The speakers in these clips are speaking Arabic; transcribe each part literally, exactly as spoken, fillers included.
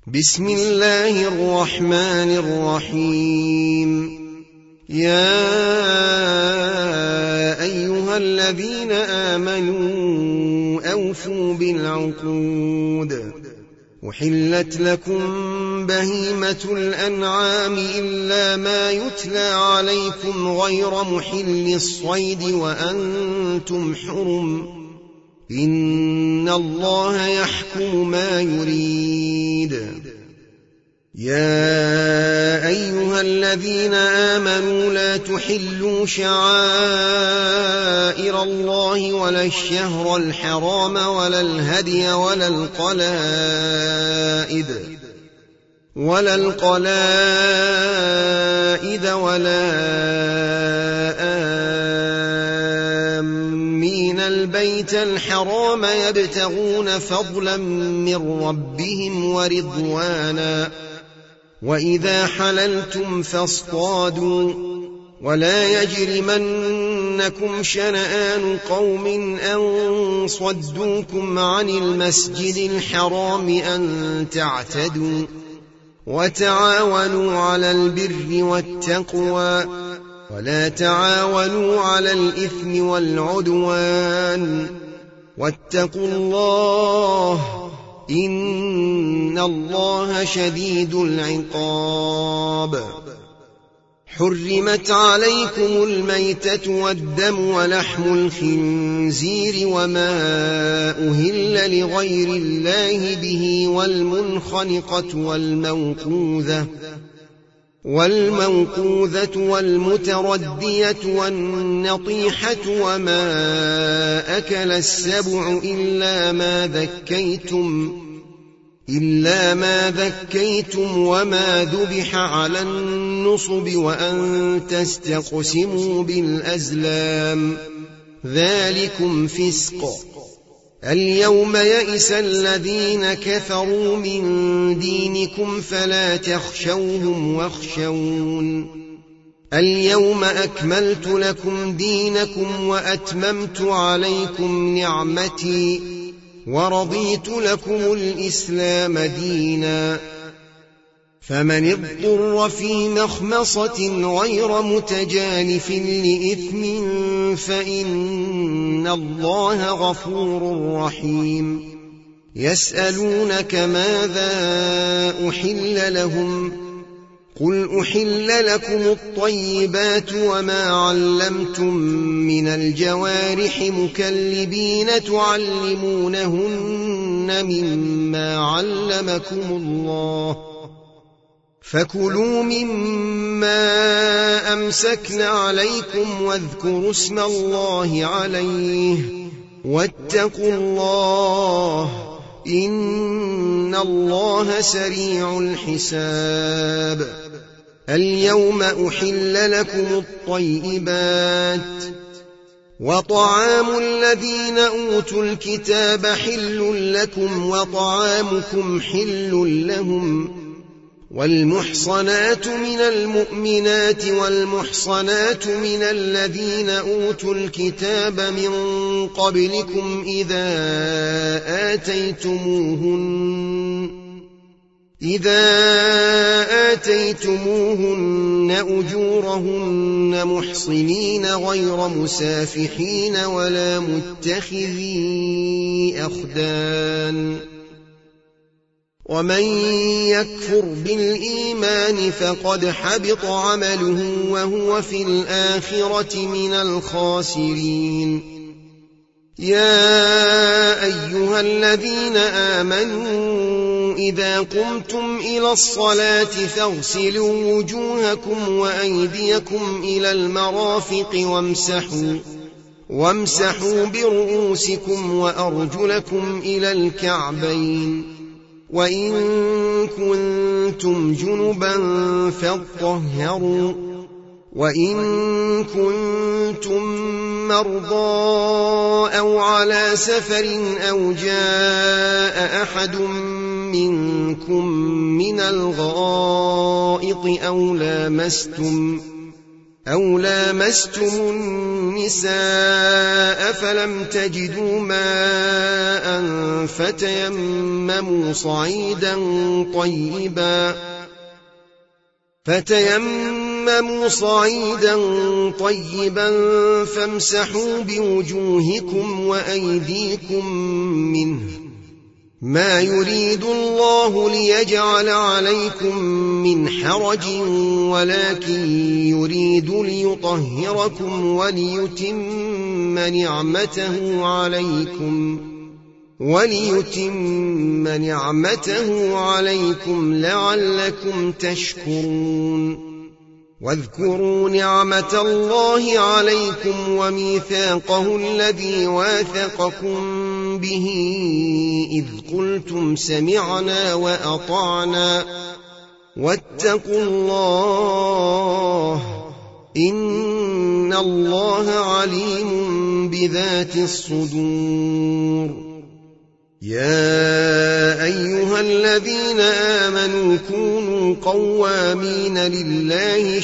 بسم الله الرحمن الرحيم. يا أيها الذين آمنوا أوفوا بالعقود. أحلت لكم بهيمة الأنعام إلا ما يتلى عليكم غير محل الصيد وأنتم حرم، إن الله يحكم ما يريد. يا أيها الذين آمنوا لا تحلوا شعائر الله ولا الشهر الحرام ولا الهدي ولا القلائد ولا القلائد ولا آمين البيت الحرام يبتغون فضلا من ربهم ورضوانا، وإذا حللتم فاصطادوا، ولا يجرمنكم شنآن قوم أن صدوكم عن المسجد الحرام أن تعتدوا، وتعاونوا على البر والتقوى، ولا تعاونوا على الإثم والعدوان، واتقوا الله إن الله شديد العقاب. حرمت عليكم الميتة والدم ولحم الخنزير وما أهل لغير الله به والمنخنقة والموقوذة والموقوذة والمتردية والنطيحة وما أكل السبع إلا ما ذكيتم إلا ما ذكيتم وما ذبح على النصب وأن تستقسموا بالأزلام، ذلكم فسق. اليوم يئس الذين كفروا من دينكم فلا تخشوهم واخشون. اليوم أكملت لكم دينكم وأتممت عليكم نعمتي ورضيت لكم الإسلام دينا. فمن اضطر في مخمصة غير متجانف لإثم فإن الله غفور رحيم. يسألونك ماذا أحل لهم؟ قل أحل لكم الطيبات وما علمتم من الجوارح مكلبين تعلمونهن مما علمكم الله، فكلوا مما أمسكن عليكم واذكروا اسم الله عليه واتقوا الله إن الله سريع الحساب. اليوم أحل لكم الطيبات، وطعام الذين أوتوا الكتاب حل لكم وطعامكم حل لهم، والمحصنات من المؤمنات والمحصنات من الذين أوتوا الكتاب من قبلكم إذا آتيتموهن إذا آتيتموهن أجورهن محصنين غير مسافحين ولا متخذي أخدان. ومن يكفر بالإيمان فقد حبط عمله وهو في الآخرة من الخاسرين. يا أيها الذين آمنوا إذا قمتم إلى الصلاة فاغسلوا وجوهكم وأيديكم إلى المرافق وامسحوا وامسحوا برؤوسكم وأرجلكم إلى الكعبين، وإن كنتم جنبا فاطهروا، وإن كنتم مرضى أو على سفر أو جاء أحد منكم من الغائط أو لامستم أو لامستم النساء فلم تجدوا ماء فتيمموا صعيدا طيبا فتيمموا صعيدا طيبا فامسحوا بوجوهكم وأيديكم منه ما يريد الله ليجعل عليكم من حرج ولكن يريد ليطهركم وليتم نعمته عليكم وليتم نعمته عليكم لعلكم تشكرون واذكروا نعمة الله عليكم وميثاقه الذي واثقكم به إذ قلتم سمعنا وأطعنا واتقوا الله إن الله عليم بذات الصدور يا أيها الذين آمنوا كونوا قوامين لله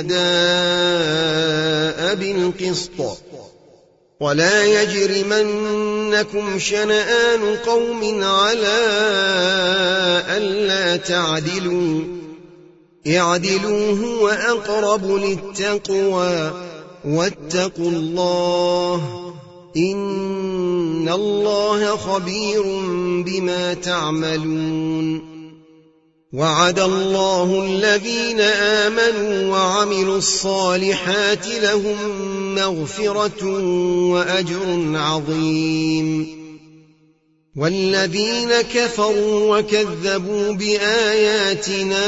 شهداء بالقسط ولا يجرمنكم شنآن قوم على ألا تعدلوا اعدلوا هو أقرب للتقوى واتقوا الله إن الله خبير بما تعملون وعد الله الذين آمنوا وعملوا الصالحات لهم مغفرة وأجر عظيم والذين كفروا وكذبوا بآياتنا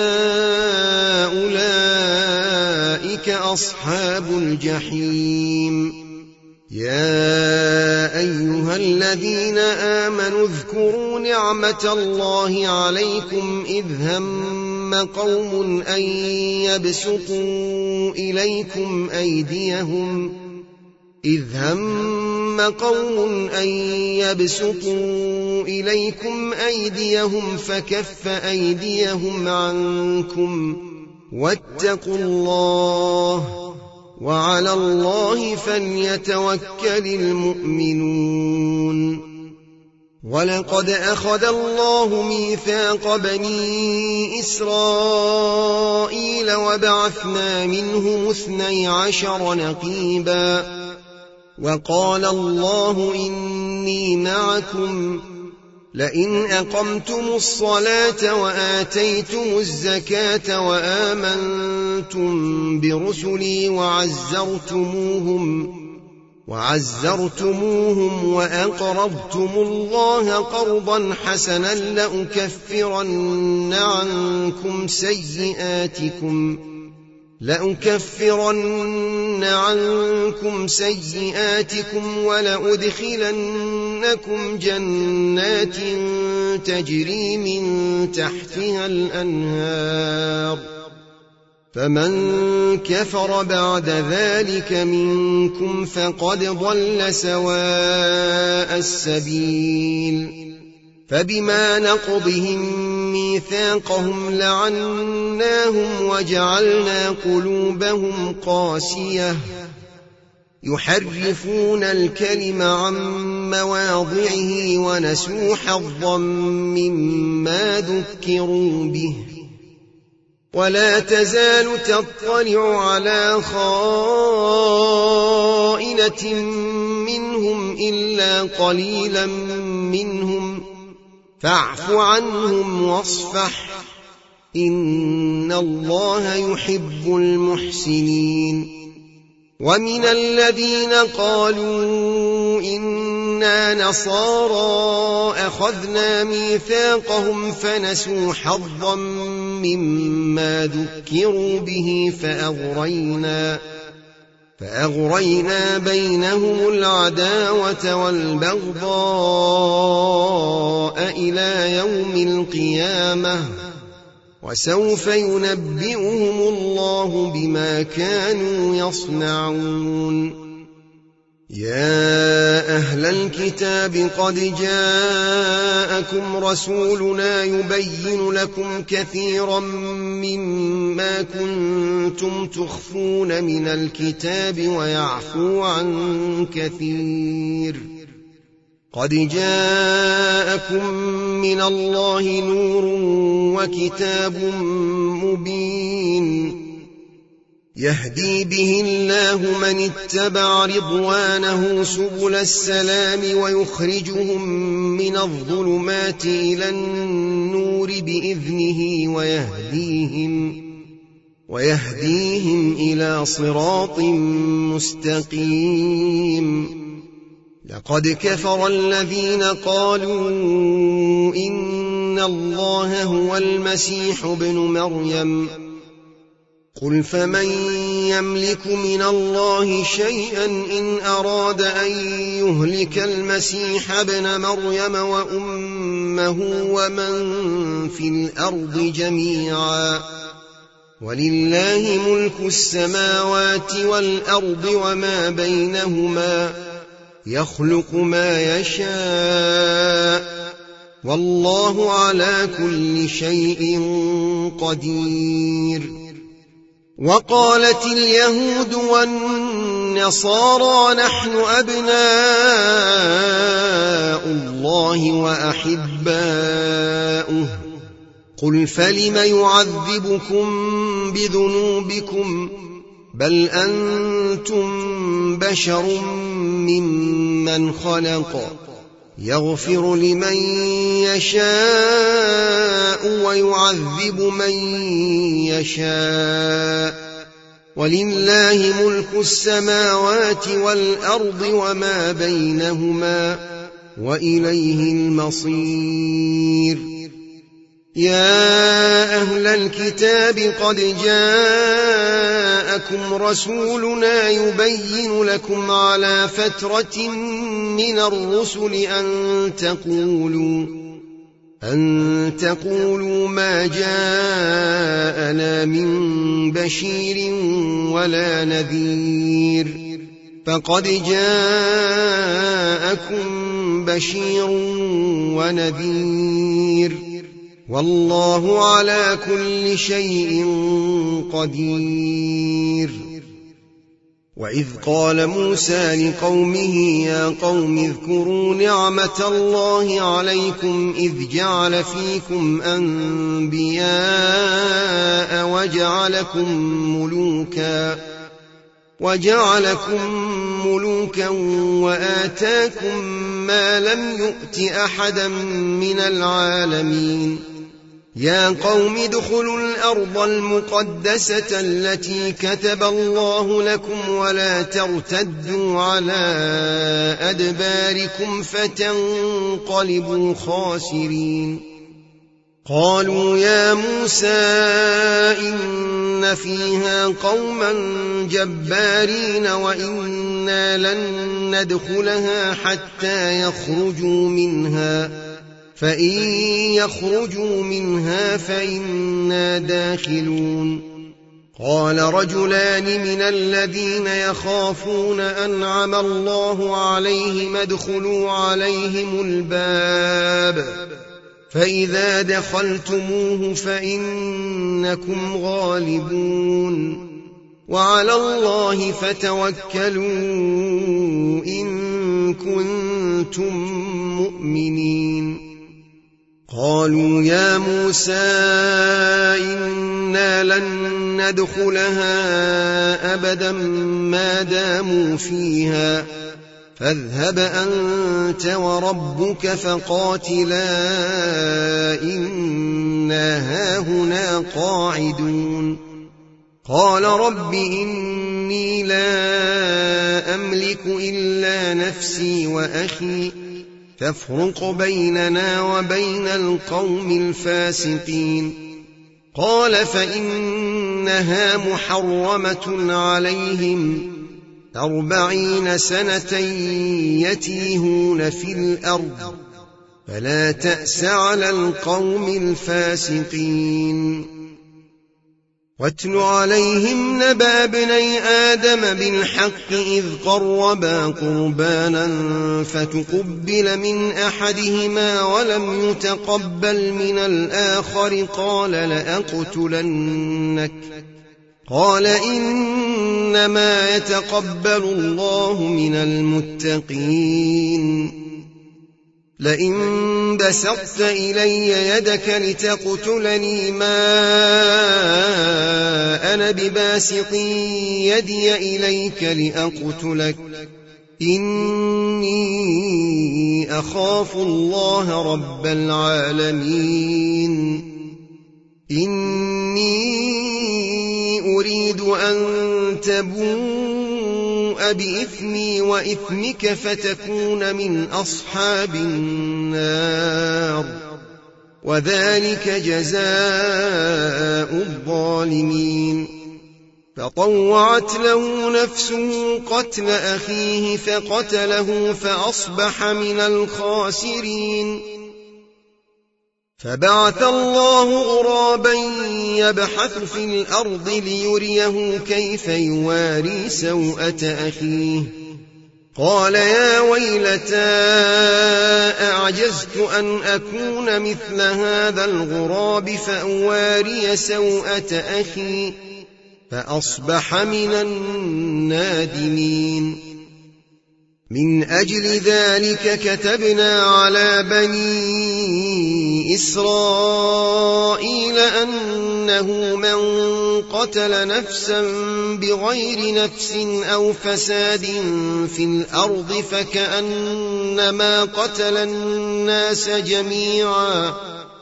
أولئك أصحاب الجحيم يا أيها الذين آمنوا اذكروا نعمة الله عليكم إذ هم قوم أن يبسطوا إليكم أيديهم إذ هم قوم أن يبسطوا إليكم أيديهم فكف أيديهم عنكم واتقوا الله وعلى الله فليتوكل المؤمنون ولقد أخذ الله ميثاق بني إسرائيل وبعثنا منهم اثني عشر نقيبا وقال الله إني معكم لئن أقمتم الصلاة وآتيتم الزكاة وآمنتم برسلي وعزرتموهم وعزرتموهم وأقرضتم الله قرضا حسنا لأكفرن عنكم سيئاتكم لأكفرن عنكم سيئاتكم ولأدخلنكم جنات تجري من تحتها الأنهار فمن كفر بعد ذلك منكم فقد ضل سواء السبيل فبما نقضهم ميثاقهم لعناهم وجعلنا قلوبهم قاسية يحرفون الكلم عن مواضعه ونسوا حظا مما ذكروا به ولا تزال تطلع على خائنة منهم إلا قليلا منهم فاعف عنهم واصفح إن الله يحب المحسنين ومن الذين قالوا إنا نصارى أخذنا ميثاقهم فنسوا حظا مما ذكروا به فأغرينا فأغرينا بينهم العداوة والبغضاء إلى يوم القيامة وسوف ينبئهم الله بما كانوا يصنعون يا أهل الكتاب قد جاءكم رسولنا يبين لكم كثيرا مما كنتم تخفون من الكتاب ويعفو عن كثير. قد جاءكم من الله نور وكتاب مبين يهدي به الله من اتبع رضوانه سبل السلام ويخرجهم من الظلمات إلى النور بإذنه ويهديهم, ويهديهم إلى صراط مستقيم. لقد كفر الذين قالوا إن الله هو المسيح ابن مريم قل فمن يملك من الله شيئا إن أراد أن يهلك المسيح ابن مريم وأمه ومن في الأرض جميعا ولله ملك السماوات والأرض وما بينهما يخلق ما يشاء والله على كل شيء قدير. وقالت اليهود والنصارى نحن أبناء الله وأحباؤه قل فلم يعذبكم بذنوبكم بل أنتم بشر ممن خلق يغفر لمن يشاء ويعذب من يشاء ولله ملك السماوات والأرض وما بينهما وإليه المصير. يا أهل الكتاب قد جاءكم رسولنا يبين لكم على فترة من الرسل أن تقولوا, أن تقولوا ما جاءنا من بشير ولا نذير فقد جاءكم بشير ونذير والله على كل شيء قدير. وإذ قال موسى لقومه يا قوم اذكروا نعمة الله عليكم إذ جعل فيكم أنبياء وجعلكم ملوكا وجعلكم ملوكا وآتاكم ما لم يؤت أحدا من العالمين. يا قوم ادخلوا الأرض المقدسة التي كتب الله لكم ولا ترتدوا على أدباركم فتنقلبوا خاسرين. قالوا يا موسى إن فيها قوما جبارين وإنا لن ندخلها حتى يخرجوا منها فإن يخرجوا منها فإنا داخلون. قال رجلان من الذين يخافون أنعم الله عليهم ادخلوا عليهم الباب فإذا دخلتموه فإنكم غالبون وعلى الله فتوكلوا إن كنتم مؤمنين. قالوا يا موسى إنا لن ندخلها أبدا ما داموا فيها فاذهب أنت وربك فقاتلا إنا هاهنا قاعدون. قال رب إني لا أملك إلا نفسي وأخي فافرق بيننا وبين القوم الفاسقين. قال فإنها محرمة عليهم أربعين سنة يتيهون في الأرض فلا تأس على القوم الفاسقين. واتل عليهم نبأ ابني آدم بالحق إذ قربا قربانا فتقبل من أحدهما ولم يتقبل من الآخر قال لأقتلنك قال إنما يتقبل الله من المتقين لئن بسطت إلي يدك لتقتلني ما أنا بباسط يدي إليك لأقتلك إني أخاف الله رب العالمين إني أريد أن تبوء بإثمي وإثمك فتكون من أصحاب النار وذلك جزاء الظالمين فطوعت له نفسه قتل أخيه فقتله فأصبح من الخاسرين فبعث الله غرابا يبحث في الأرض ليريه كيف يواري سوءة أخيه قال يا ويلتى أعجزت أن أكون مثل هذا الغراب فأواري سوءة أخي فأصبح من النادمين من أجل ذلك كتبنا على بني إسرائيل أنه من قتل نفسا بغير نفس أو فساد في الأرض فكأنما قتل الناس جميعا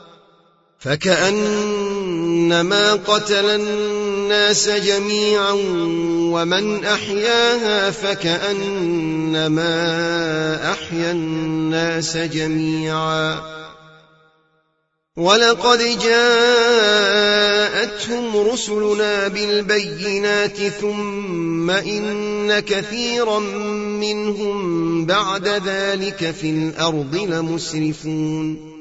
فكأنما قتل الناس جميعا ومن أحياها فكأنما أحيا الناس جميعا ولقد جاءتهم رسلنا بالبينات ثم إن كثيرا منهم بعد ذلك في الأرض لمسرفون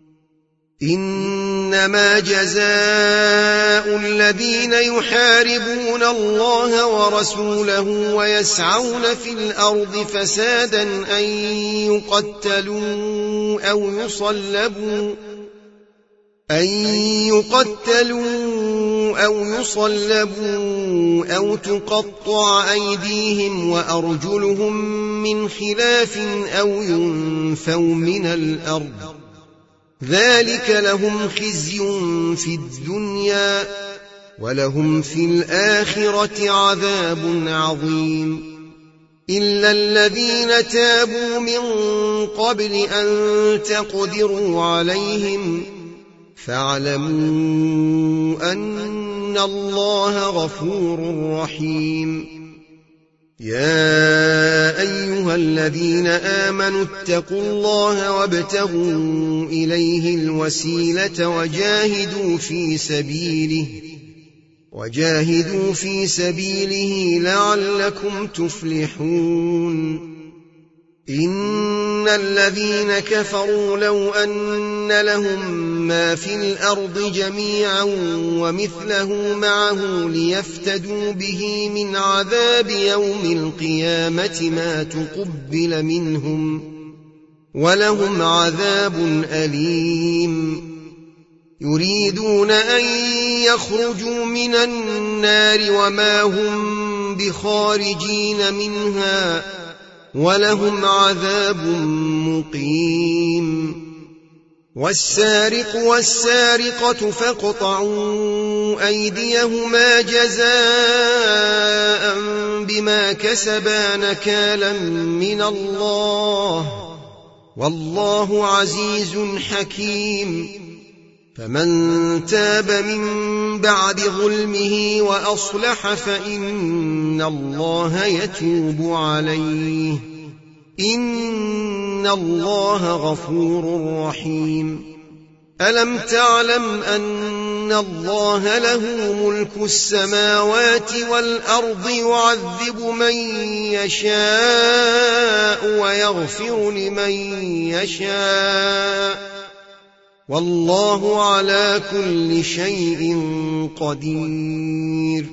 إنما جزاء الذين يحاربون الله ورسوله ويسعون في الأرض فسادا أن يقتلوا أو يصلبوا أن يقتلوا أو يصلبوا أو تقطع أيديهم وأرجلهم من خلاف أو ينفوا من الأرض ذلك لهم خزي في الدنيا ولهم في الآخرة عذاب عظيم إلا الذين تابوا من قبل أن تقدروا عليهم فاعلموا أن الله غفور رحيم يا أيها الذين آمنوا اتقوا الله وابتغوا إليه الوسيلة وجاهدوا في سبيله وجاهدوا في سبيله لعلكم تفلحون إن الذين كفروا لو أن لهم ما في الأرض جميعا ومثله معه ليفتدوا به من عذاب يوم القيامة ما تقبل منهم ولهم عذاب أليم يريدون أن يخرجوا من النار وما هم بخارجين منها ولهم عذاب مقيم والسارق والسارقة فاقطعوا أيديهما جزاء بما كسبا نكالا من الله والله عزيز حكيم فمن تاب من بعد ظلمه وأصلح فإن الله يتوب عليه إن الله غفور رحيم ألم تعلم أن الله له ملك السماوات والأرض يعذب من يشاء ويغفر لمن يشاء والله على كل شيء قدير.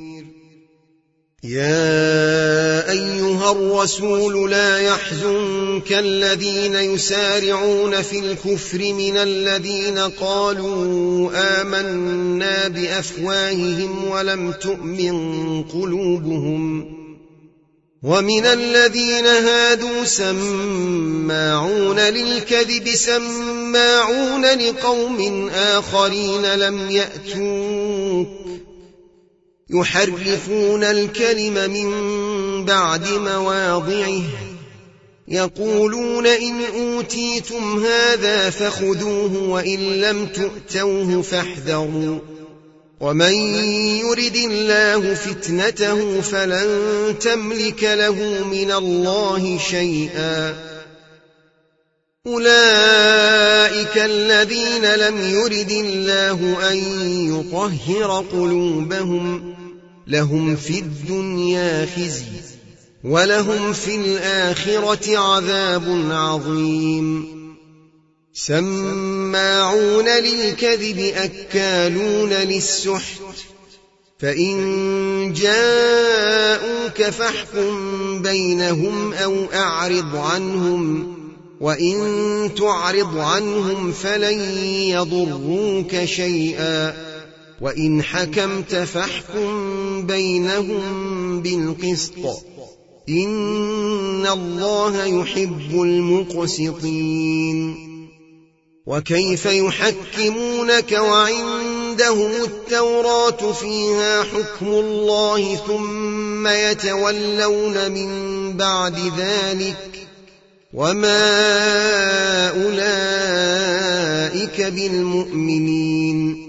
يا أيها الرسول لا يحزنك الذين يسارعون في الكفر من الذين قالوا آمنا بأفواههم ولم تؤمن قلوبهم، ومن الذين هادوا سماعون للكذب سماعون لقوم آخرين لم يأتوك يحرفون الكلم من بعد مواضعه يقولون إن أوتيتم هذا فخذوه وإن لم تؤتوه فاحذروا ومن يرد الله فتنته فلن تملك له من الله شيئا. أولئك الذين لم يرد الله أن يطهر قلوبهم لهم في الدنيا خزي ولهم في الآخرة عذاب عظيم. سماعون للكذب أكالون للسحت، فإن جاءوك فاحكم بينهم أو أعرض عنهم، وإن تعرض عنهم فلن يضروك شيئا، وإن حكمت فاحكم بينهم بالقسط، إن الله يحب المقسطين. وكيف يحكمونك وعندهم التوراة فيها حكم الله ثم يتولون من بعد ذلك وما أولئك بالمؤمنين.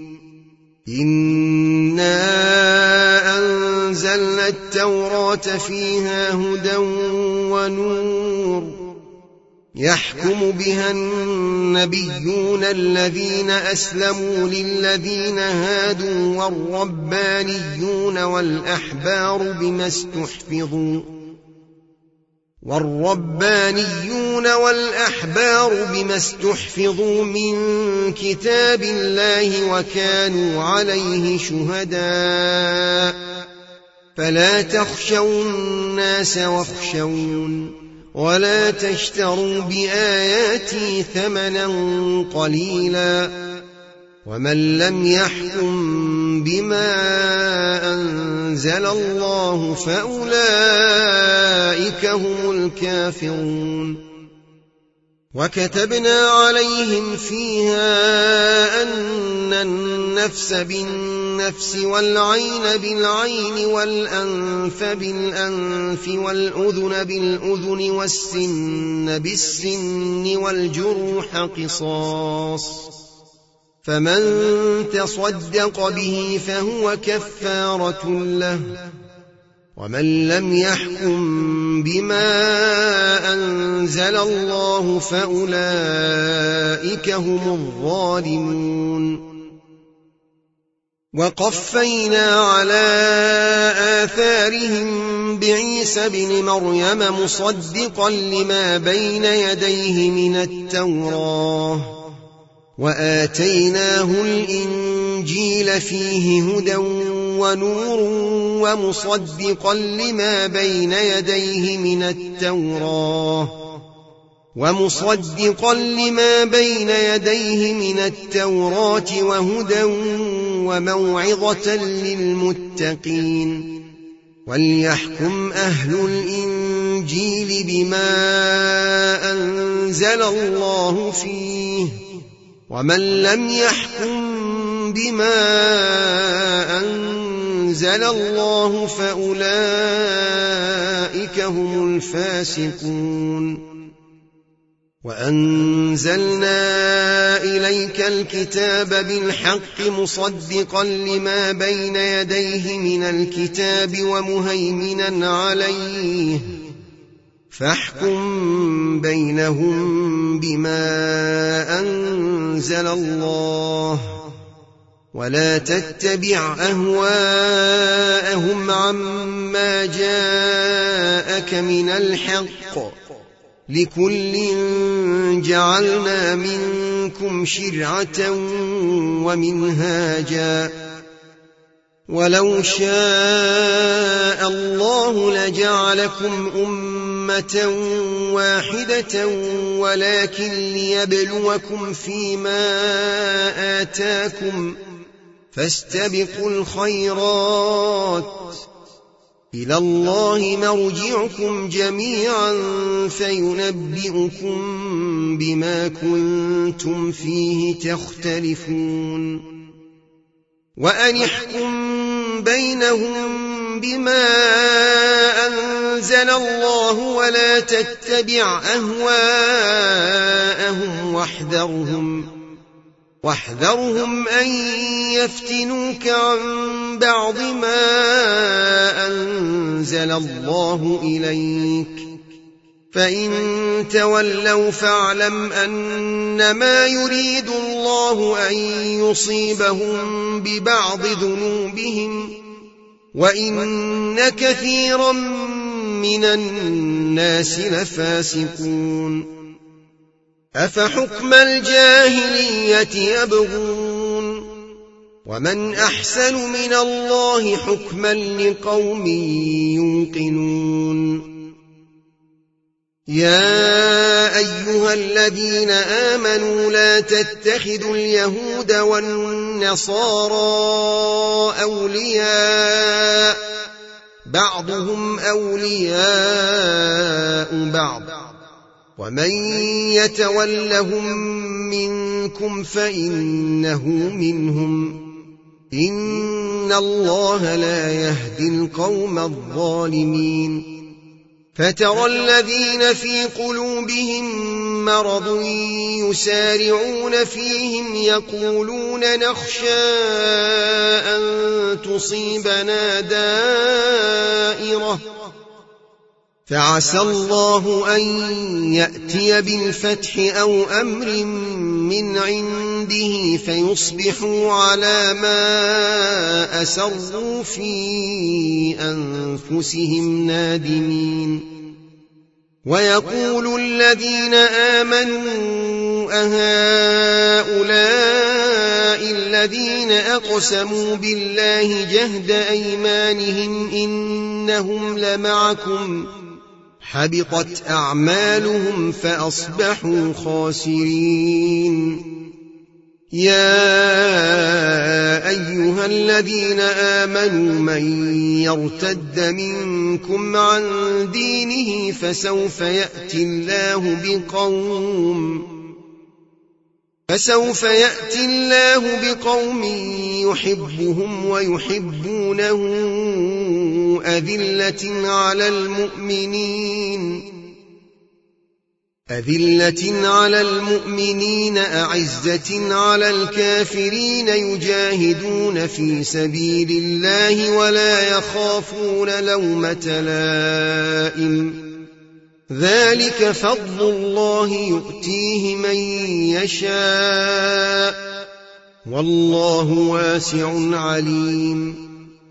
إنا أنزلنا التوراة فيها هدى ونور يحكم بها النبيون الذين أسلموا للذين هادوا والربانيون والأحبار بما استحفظوا والربانيون والأحبار بما استحفظوا من كتاب الله وكانوا عليه شهداء، فلا تخشوا الناس واخشون ولا تشتروا بآياتي ثمنا قليلا، ومن لم يحكم بما أنزل الله فأولئك هم الكافرون. وكتبنا عليهم فيها أن النفس بالنفس والعين بالعين والأنف بالأنف والأذن بالأذن والسن بالسن والجروح قصاص، فمن تصدق به فهو كفارة له، ومن لم يحكم بما أنزل الله فأولئك هم الظالمون. وقفينا على آثارهم بعيسى بن مريم مصدقا لما بين يديه من التوراة، وآتيناه الإنجيل فيه هدى ونور ومصدقا لما بين يديه من التوراة ومصدقا لما بين يديه من التوراة وهدى وموعظة للمتقين. وليحكم أهل الإنجيل بما أنزل الله فيه، ومن لم يحكم بما أنزل الله فأولئك هم الفاسقون. وأنزلنا إليك الكتاب بالحق مصدقا لما بين يديه من الكتاب ومهيمنا عليه، فاحكم بينهم بما أنزل الله، ولا تتبع أهواءهم عما جاءك من الحق، لكل جعلنا منكم منكم شرعة ومنهاجا ولو شاء الله لجعلكم أمة واحدة ولكن ليبلوكم فيما آتاكم فاستبقوا الخيرات إلى الله مرجعكم جميعا فينبئكم بما كنتم فيه تختلفون وأن احكم بينهم بما أنزل الله ولا تتبع أهواءهم واحذرهم واحذرهم أن يفتنوك عن بعض ما أنزل الله إليك فإن تولوا فاعلم أنما يريد الله أن يصيبهم ببعض ذنوبهم وإن كثيرا من الناس لفاسقون أفحكم الجاهلية يبغون ومن أحسن من الله حكما لقوم يوقنون يا أيها الذين آمنوا لا تتخذوا اليهود والنصارى أولياء بعضهم أولياء بعض ومن يتولهم منكم فإنه منهم إن الله لا يهدي القوم الظالمين فترى الذين في قلوبهم مرض يسارعون فيهم يقولون نخشى أن تصيبنا دائرة فعسى الله أن يأتي بالفتح أو أمر من عنده فيصبحوا على ما أسروا في أنفسهم نادمين ويقول الذين آمنوا أهؤلاء الذين أقسموا بالله جهد أيمانهم إنهم لمعكم حبطت أعمالهم فأصبحوا خاسرين يا أيها الذين آمنوا من يرتد منكم عن دينه فسوف يأتي الله بقوم فسوف يأتي الله بقوم يحبهم ويحبونه أذلة على المؤمنين أذلة على المؤمنين أعزة على الكافرين يجاهدون في سبيل الله ولا يخافون لومة لائم ذلك فضل الله يؤتيه من يشاء والله واسع عليم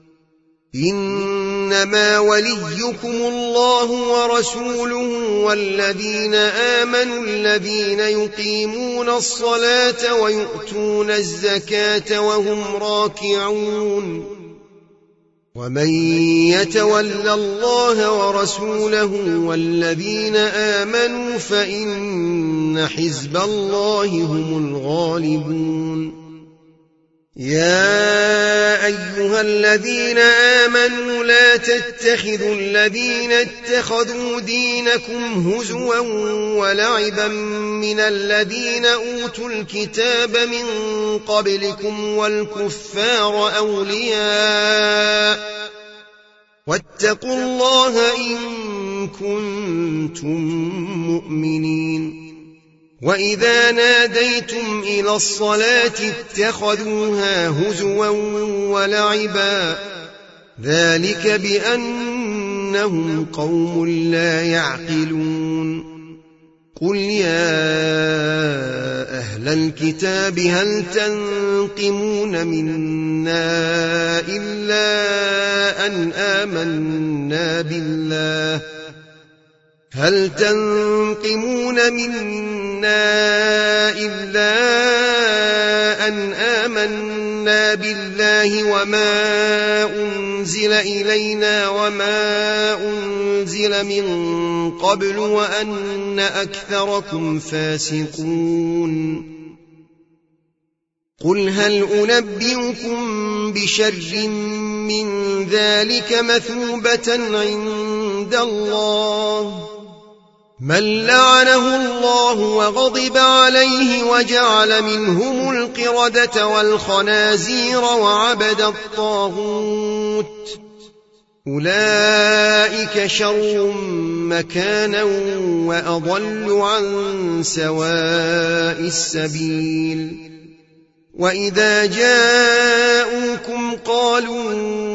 إنما وليكم الله ورسوله والذين آمنوا الذين يقيمون الصلاة ويؤتون الزكاة وهم راكعون ومن يتول الله ورسوله والذين آمنوا فإن حزب الله هم الغالبون يا أيها الذين آمنوا لا تتخذوا الذين اتخذوا دينكم هزوا ولعبا من الذين أوتوا الكتاب من قبلكم والكفار أولياء واتقوا الله إن كنتم مؤمنين وإذا ناديتم إلى الصلاة اتخذوها هزوا ولعبا ذلك بأنهم قوم لا يعقلون قل يا أهل الكتاب هل تنقمون منا إلا أن آمنا بالله هل تنقمون منا إلا أن آمنا بالله وما أنزل إلينا وما أنزل من قبل وأن أكثركم فاسقون قل هل أنبئكم بشر من ذلك مثوبة عند الله من لعنه الله وغضب عليه وجعل منهم القردة والخنازير وعبد الطاغوت أولئك شر مكانا وأضل عن سواء السبيل وإذا جاءوكم قالوا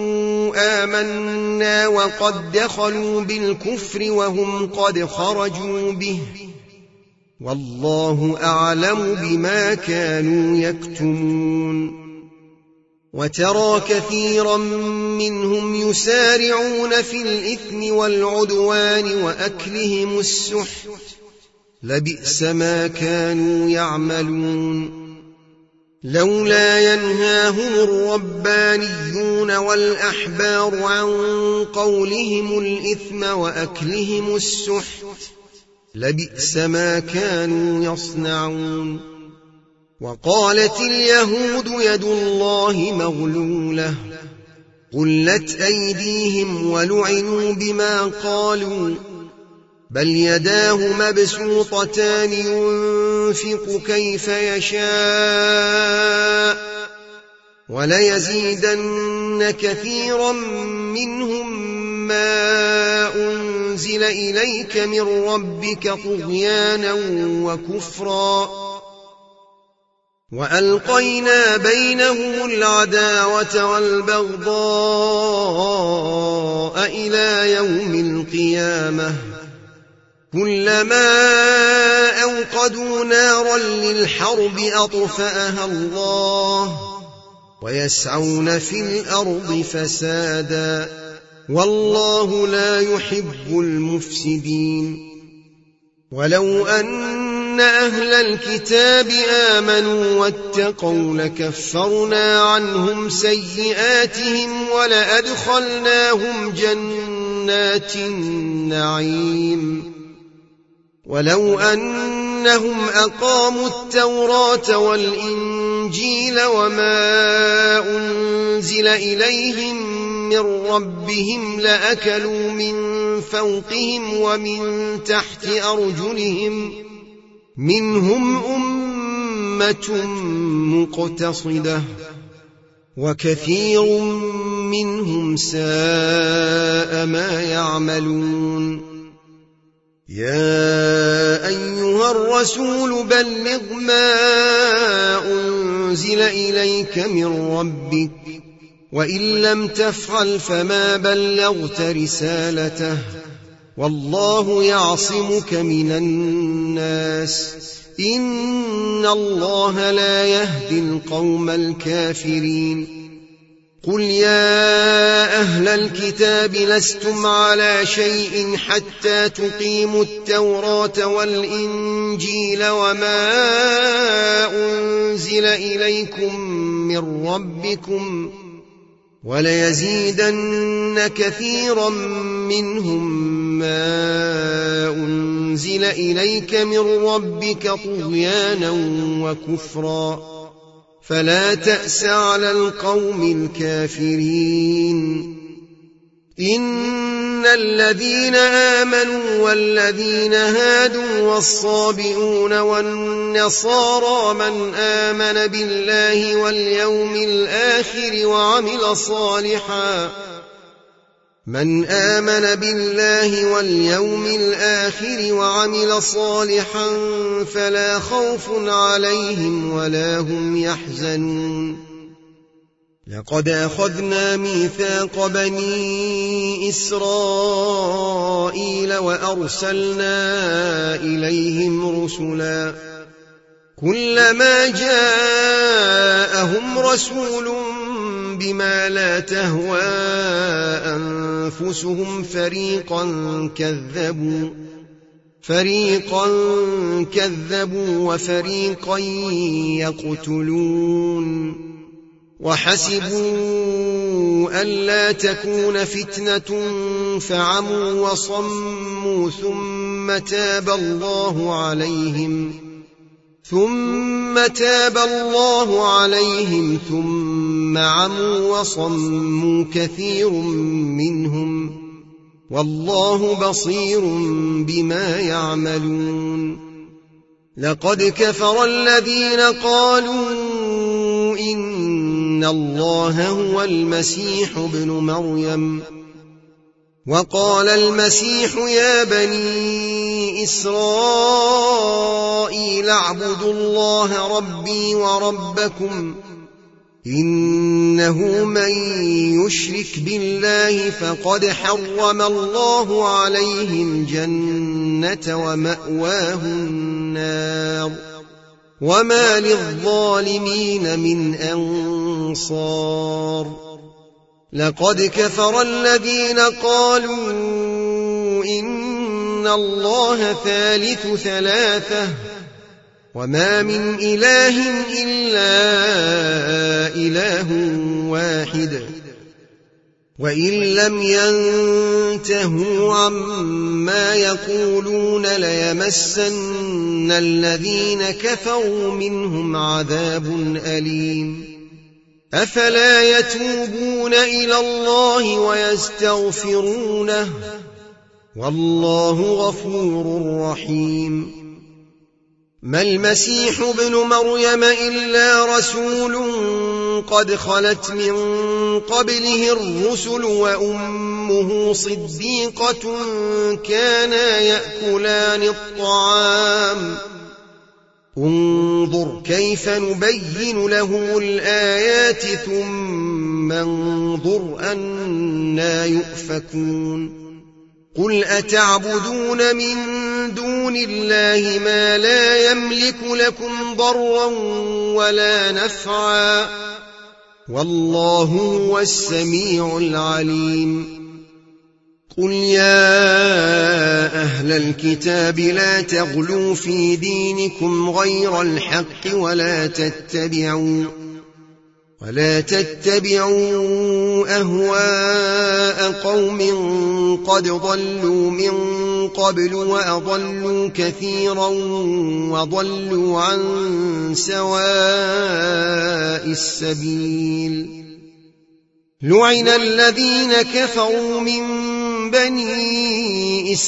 آمنا وقد دخلوا بالكفر وهم قد خرجوا به والله أعلم بما كانوا يكتمون وترى كثيرا منهم يسارعون في الإثم والعدوان وأكلهم السحت لبئس ما كانوا يعملون لولا ينهاهم الربانيون والأحبار عن قولهم الإثم وأكلهم السحت لبئس ما كانوا يصنعون وقالت اليهود يد الله مغلولة غلت أيديهم ولعنوا بما قالوا بل يداه مبسوطتان ينفق كيف يشاء وليزيدن كثيرا منهم ما أنزل إليك من ربك طغيانا وكفرا وألقينا بينهم العداوة والبغضاء إلى يوم القيامة كلما أوقدوا نارا للحرب أطفأها الله ويسعون في الأرض فسادا والله لا يحب المفسدين ولو أن أهل الكتاب آمنوا واتقوا لكفرنا عنهم سيئاتهم ولأدخلناهم جنات النعيم ولو أنهم أقاموا التوراة والإنجيل وما أنزل إليهم من ربهم لأكلوا من فوقهم ومن تحت أرجلهم منهم أمة مقتصدة وكثير منهم ساء ما يعملون يا أيها الرسول بلغ ما أنزل إليك من ربك وإن لم تفعل فما بلغت رسالته والله يعصمك من الناس إن الله لا يهدي القوم الكافرين قل يا أهل الكتاب لستم على شيء حتى تقيموا التوراة والإنجيل وما أنزل إليكم من ربكم وليزيدن كثيرا منهم ما أنزل إليك من ربك طغيانا وكفرا فلا تأس على القوم الكافرين إن الذين آمنوا والذين هادوا والصابئون والنصارى من آمن بالله واليوم الآخر وعمل صالحا من آمن بالله واليوم الآخر وعمل صالحا فلا خوف عليهم ولا هم يحزنون لقد أخذنا ميثاق بني إسرائيل وأرسلنا إليهم رسلا كلما جاءهم رسول بما لا تهوى أنفسهم فريقا كذبوا فريقا كذبوا وفريقا يقتلون وحسبوا ألا تكون فتنة فعموا وصموا ثم تاب الله عليهم ثم تاب الله عليهم ثم عموا وصموا كثير منهم والله بصير بما يعملون. لقد كفر الذين قالوا إن الله هو المسيح ابن مريم وقال المسيح يا بني إسرائيل اعبدوا الله ربي وربكم إنه من يشرك بالله فقد حرم الله عليه الجنة ومأواه النار وما للظالمين من أنصار. لقد كفر الذين قالوا إن الله ثالث ثلاثة وما من إله إلا إله واحد وإن لم ينتهوا عما يقولون ليمسن الذين كفروا منهم عذاب أليم. أفلا يتوبون إلى الله ويستغفرونه والله غفور رحيم. ما المسيح ابن مريم إلا رسول قد خلت من قبله الرسل وأمه صديقة كانا يأكلان الطعام انظر كيف نبين له الآيات ثم انظر أنى يؤفكون. قل أتعبدون من دون الله ما لا يملك لكم ضرا ولا نفعا والله هو السميع العليم. قل يا أهل الكتاب لا تغلوا في دينكم غير الحق ولا تتبعوا ولا تتبعوا أهواء قوم قد ضلوا من قبل وأضلوا كثيرا وضلوا عن سواء السبيل. لعن الذين كفروا من بني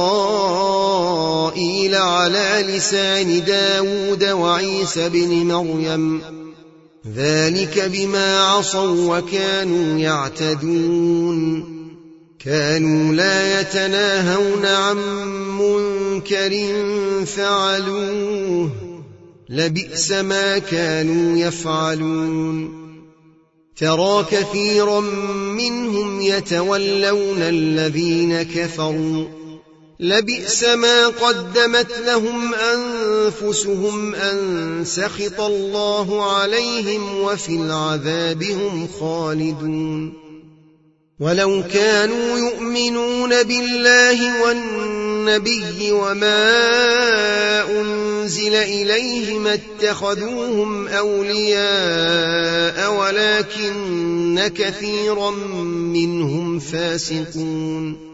إسرائيل على لسان داود وعيسى بن مريم ذلك بما عصوا وكانوا يعتدون كانوا لا يتناهون عن منكر فعلوه لبئس ما كانوا يفعلون. ترى كثيرا منهم يتولون الذين كفروا لبئس ما قدمت لهم أنفسهم أن سخط الله عليهم وفي العذاب هم خالدون. ولو كانوا يؤمنون بالله والنبي وما أنزل إليه ما اتخذوهم أولياء ولكن كثيرا منهم فاسقون.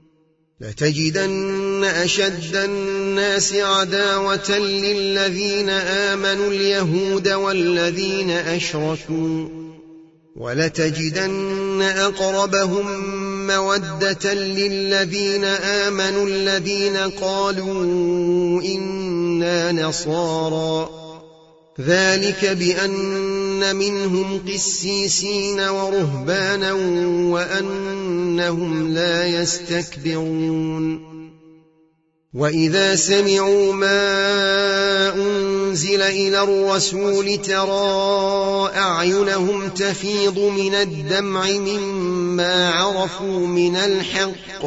لتجدن أشد الناس عداوة للذين آمنوا اليهود والذين أشركوا ولتجدن أقربهم مودة للذين آمنوا الذين قالوا إنا نصارى ذلك بأن منهم قسيسين ورهبانا وأنهم لا يستكبرون. وإذا سمعوا ما أنزل إلى الرسول ترى أعينهم تفيض من الدمع مما عرفوا من الحق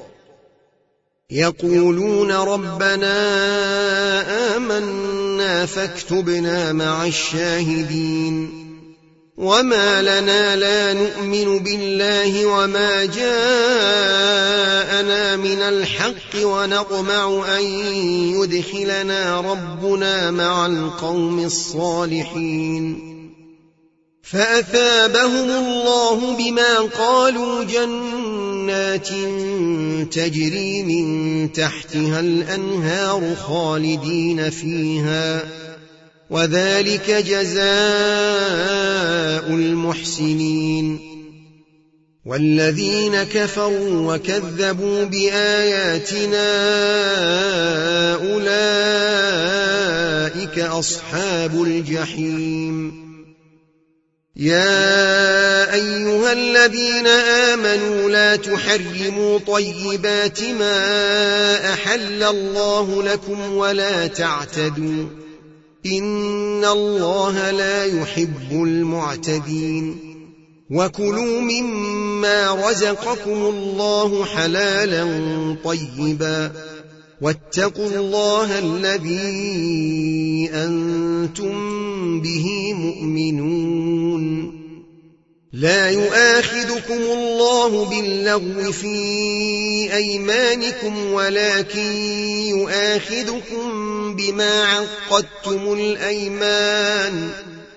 يقولون ربنا آمنا فاكتبنا مع الشاهدين. وما لنا لا نؤمن بالله وما جاءنا من الحق ونطمع أن يدخلنا ربنا مع القوم الصالحين فأثابهم الله بما قالوا جنات تجري من تحتها الأنهار خالدين فيها وذلك جزاء المحسنين والذين كفروا وكذبوا بآياتنا أولئك أصحاب الجحيم يا أيها الذين آمنوا لا تحرموا طيبات ما أحل الله لكم ولا تعتدوا إن الله لا يحب المعتدين وكلوا مما رزقكم الله حلالا طيبا واتقوا الله الذي أنتم به مؤمنون لا يؤاخذكم الله باللغو في أيمانكم ولكن يؤاخذكم بما عقدتم الأيمان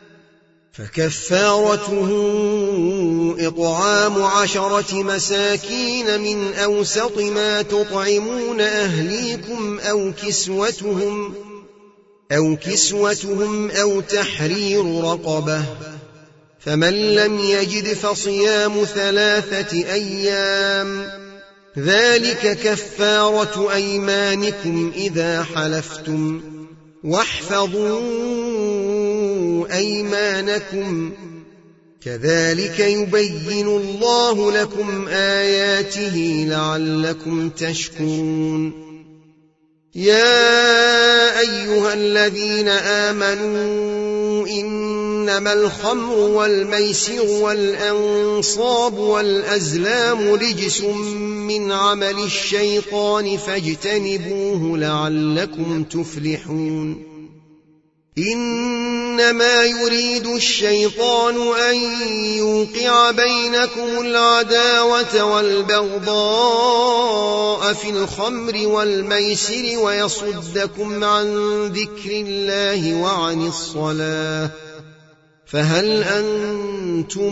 فكفارته إطعام عشرة مساكين من أوسط ما تطعمون أهليكم أو كسوتهم أو كسوتهم أو تحرير رقبة فمن لم يجد فصيام ثلاثة أيام ذلك كفارة أيمانكم إذا حلفتم واحفظوا أيمانكم كذلك يبين الله لكم آياته لعلكم تشكرون يا أيها الذين آمنوا إنما الخمر والميسر والأنصاب والأزلام رجس من عمل الشيطان فاجتنبوه لعلكم تفلحون إنما يريد الشيطان أن يوقع بينكم العداوة والبغضاء في الخمر والميسر ويصدكم عن ذكر الله وعن الصلاة فهل أنتم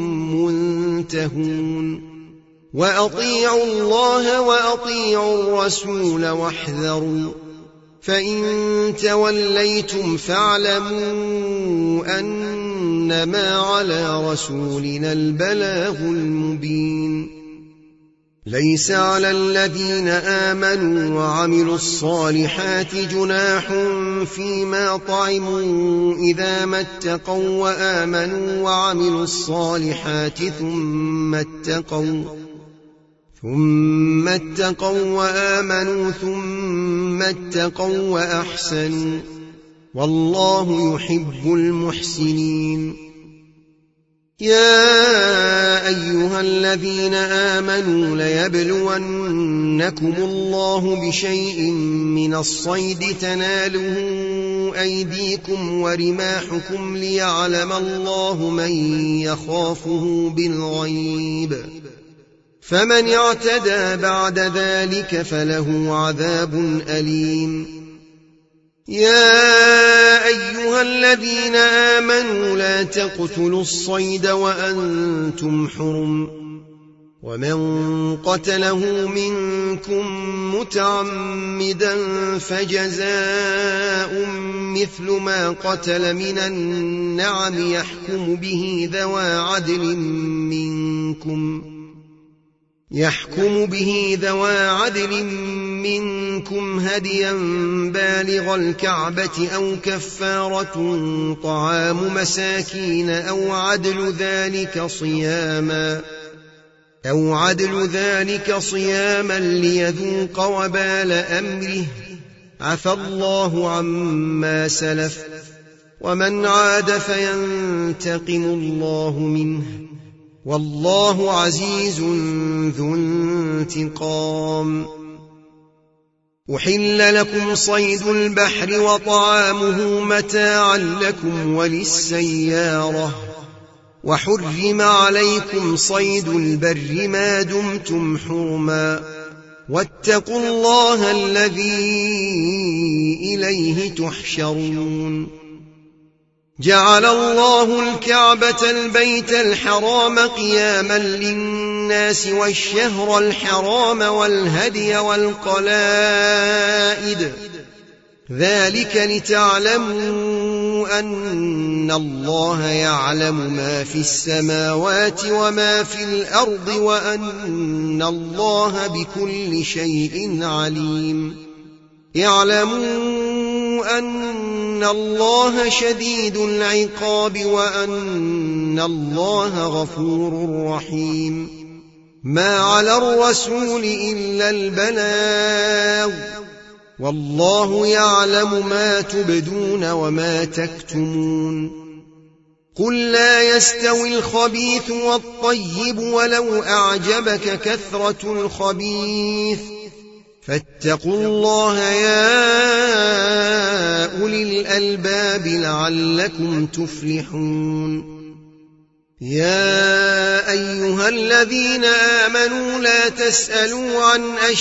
منتهون وأطيعوا الله وأطيعوا الرسول واحذروا فإن توليتم فاعلموا أنما على رسولنا البلاغ المبين ليس على الذين آمنوا وعملوا الصالحات جناح فيما طعموا إذا ما اتقوا وآمنوا وعملوا الصالحات ثم اتقوا ثم اتقوا وآمنوا ثم اتقوا وأحسنوا والله يحب المحسنين يا أيها الذين آمنوا ليبلونكم الله بشيء من الصيد تناله أيديكم ورماحكم ليعلم الله من يخافه بالغيب فمن اعتدى بعد ذلك فله عذاب أليم يا أيها الذين آمنوا لا تقتلوا الصيد وأنتم حرم ومن قتله منكم متعمدا فجزاء مثل ما قتل من النعم يحكم به ذوى عدل منكم يحكم به ذوى عدل منكم هديا بالغ الكعبة أو كفارة طعام مساكين أو عدل ذلك صياما أو عدل ذلك صياما ليذوق وبال أمره عفى الله عما سلف ومن عاد فينتقم الله منه والله عزيز ذو انتقام أحل لكم صيد البحر وطعامه متاعا لكم وللسيارة وحرم عليكم صيد البر ما دمتم حرما واتقوا الله الذي إليه تحشرون جعل الله الكعبة البيت الحرام قياما للناس والشهر الحرام والهدي والقلائد ذلك لتعلموا أن الله يعلم ما في السماوات وما في الأرض وأن الله بكل شيء عليم اعلموا أن الله شديد العقاب وأن الله غفور رحيم ما على الرسول إلا البلاغ والله يعلم ما تبدون وما تكتمون قل لا يستوي الخبيث والطيب ولو أعجبك كثرة الخبيث فاتقوا الله يا أولي الألباب لعلكم تفلحون يا أيها الذين آمنوا لا تسألوا عن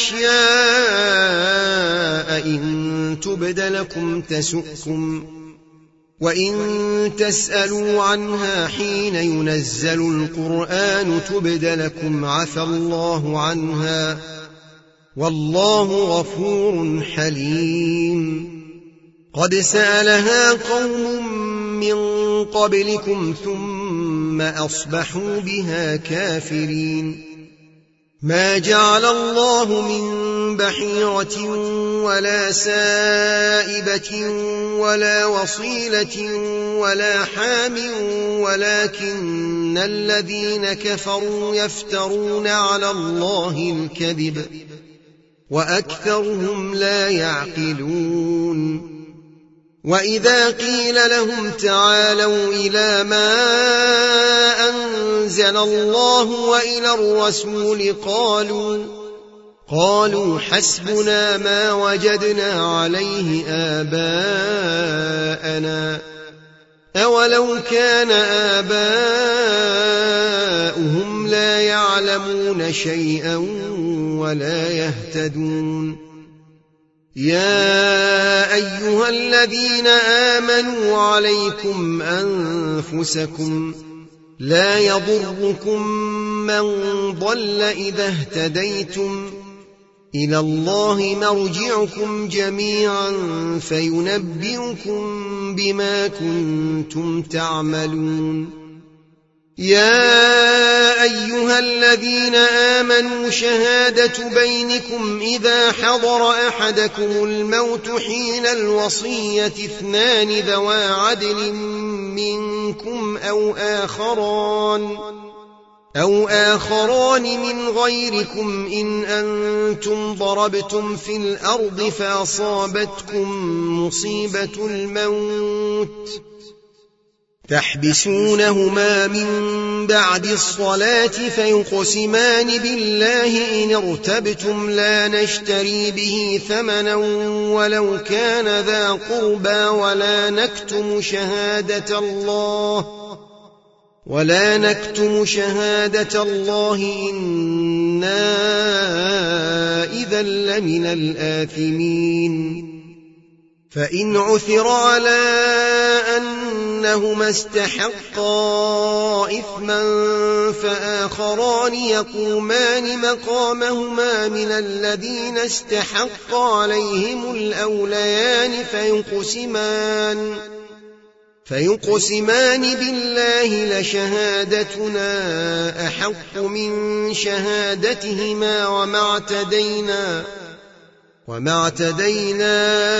أشياء إن تبد لكم تسؤكم وإن تسألوا عنها حين ينزل القرآن تبد لكم عفى الله عنها والله غفور حليم قد سألها قوم من قبلكم ثم أصبحوا بها كافرين ما جعل الله من بحيرة ولا سائبة ولا وصيلة ولا حام ولكن الذين كفروا يفترون على الله الكذب وأكثرهم لا يعقلون وإذا قيل لهم تعالوا إلى ما أنزل الله وإلى الرسول قالوا قالوا حسبنا ما وجدنا عليه آباءنا أولو كان آباؤهم لا يعلمون شيئا ولا يهتدون يا أيها الذين آمنوا عليكم أنفسكم لا يضركم من ضل إذا اهتديتم إلى الله مرجعكم جميعا فينبئكم بما كنتم تعملون يا أيها الذين آمنوا شهادة بينكم إذا حضر أحدكم الموت حين الوصية اثنان ذوى عدل منكم أو آخران أو آخران من غيركم إن أنتم ضربتم في الأرض فأصابتكم مصيبة الموت تحبسونهما من بعد الصلاة فيقسمان بالله إن ارتبتم لا نشتري به ثمنا ولو كان ذا قربى ولا نكتم شهادة الله ولا نكتم شهادة الله إنا إذا لمن الآثمين فإن عثر على أنهما استحقا إثما فآخران يقومان مقامهما من الذين استحق عليهم الأوليان فيقسمان فيقسمان بالله لشهادتنا أحق من شهادتهما وما اعتدينا وما اعتدينا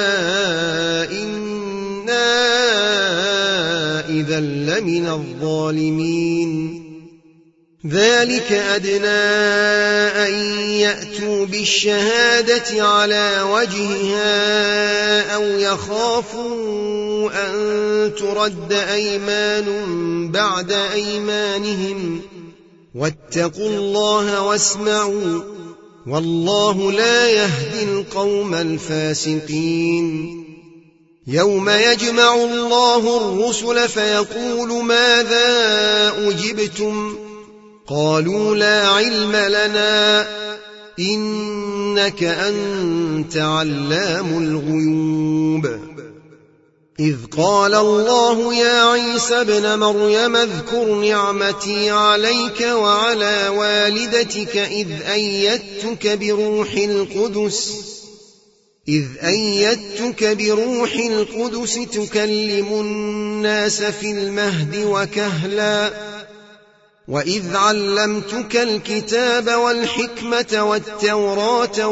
إنا إذا لمن الظالمين ذلك أدنى أن يأتوا بالشهادة على وجهها أو يخافوا أن ترد أيمان بعد أيمانهم واتقوا الله واسمعوا والله لا يهدي القوم الفاسقين يوم يجمع الله الرسل فيقول ماذا أجبتم قالوا لا علم لنا إنك أنت علام الغيوب إذ قال الله يا عيسى ابن مريم اذكر نعمتي عليك وعلى والدتك إذ أيدتك بروح القدس إذ أيدتك بروح القدس تكلم الناس في المهد وكهلا وإذ علمتك الكتاب والحكمة والتوراة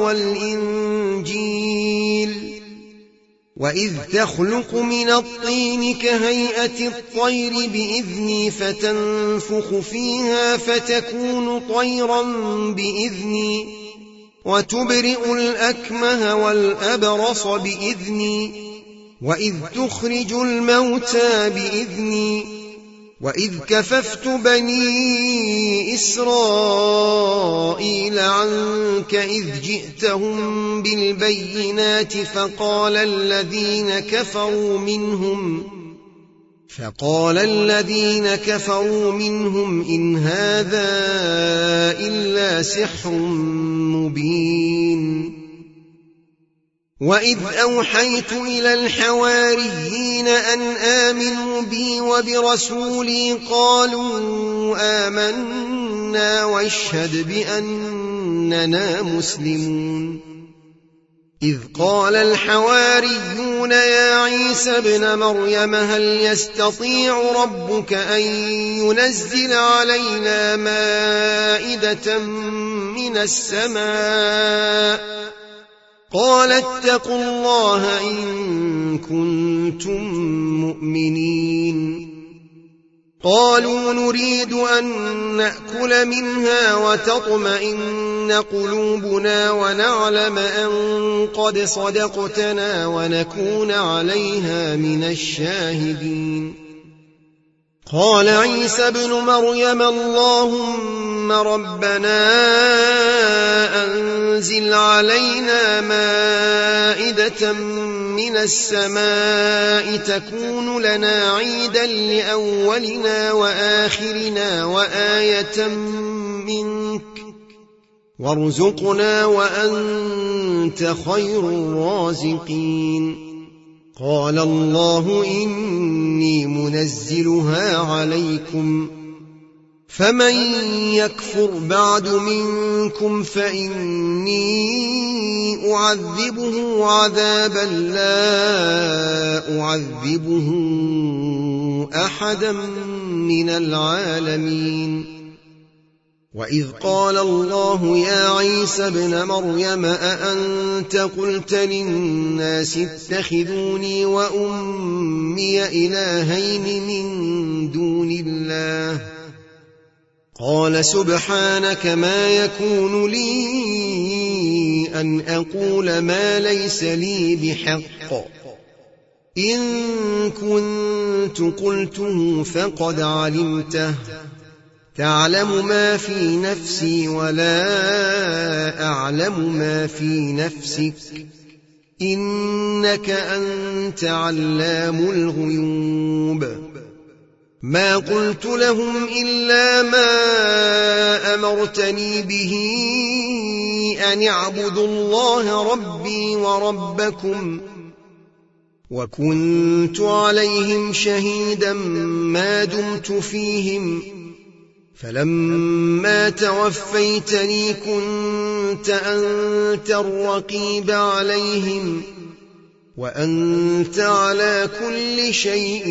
والإنجيل وإذ تخلق من الطين كهيئة الطير بإذني فتنفخ فيها فتكون طيرا بإذني وتبرئ الأكمه والأبرص بإذني وإذ تخرج الموتى بإذني وإذ كففت بني إسرائيل عنك إذ جئتهم بالبينات فقال الذين كفروا منهم فقال الذين كفروا منهم إن هذا إلا سحر مبين وإذ أوحيت إلى الحواريين أن آمنوا بي وبرسولي قالوا آمنا واشهد بأننا مسلمون إذ قال الحواريون يا عيسى ابن مريم هل يستطيع ربك أن ينزل علينا مائدة من السماء قال اتقوا الله إن كنتم مؤمنين قالوا نريد أن نأكل منها وتطمئن قلوبنا ونعلم أن قد صدقتنا ونكون عليها من الشاهدين قال عيسى ابن مريم اللهم ربنا أنزل علينا مائدة من السماء تكون لنا عيدا لأولنا وآخرنا وآية منك وارزقنا وأنت خير الرازقين قال الله إني منزلها عليكم فمن يكفر بعد منكم فإني أعذبه عذابا لا أعذبه أحدا من العالمين وإذ قال الله يا عيسى ابن مريم أأنت قلت للناس اتخذوني وأمي إلهين من دون الله قال سبحانك ما يكون لي أن أقول ما ليس لي بحق إن كنت قلته فقد علمته تعلم ما في نفسي ولا أعلم ما في نفسك إنك أنت علام الغيوب ما قلت لهم إلا ما أمرتني به أن اعبدوا الله ربي وربكم وكنت عليهم شهيدا ما دمت فيهم فلما توفيتني كنت أنت الرقيب عليهم وأنت على كل شيء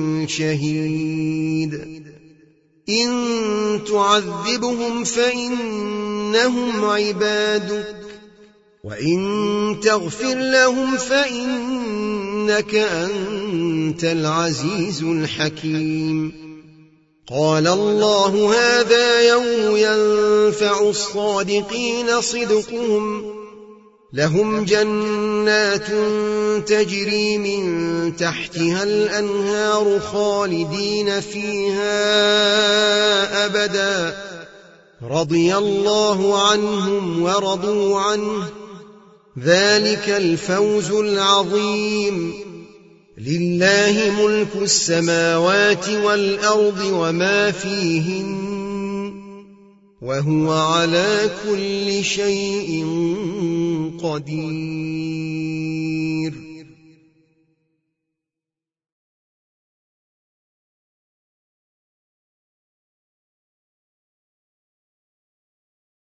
شهيد إن تعذبهم فإنهم عبادك وإن تغفر لهم فإنك أنت العزيز الحكيم قال الله هذا يوم ينفع الصادقين صدقهم لهم جنات تجري من تحتها الأنهار خالدين فيها أبدا رضي الله عنهم ورضوا عنه ذلك الفوز العظيم لله ملك السماوات والأرض وما فيهن وهو على كل شيء قدير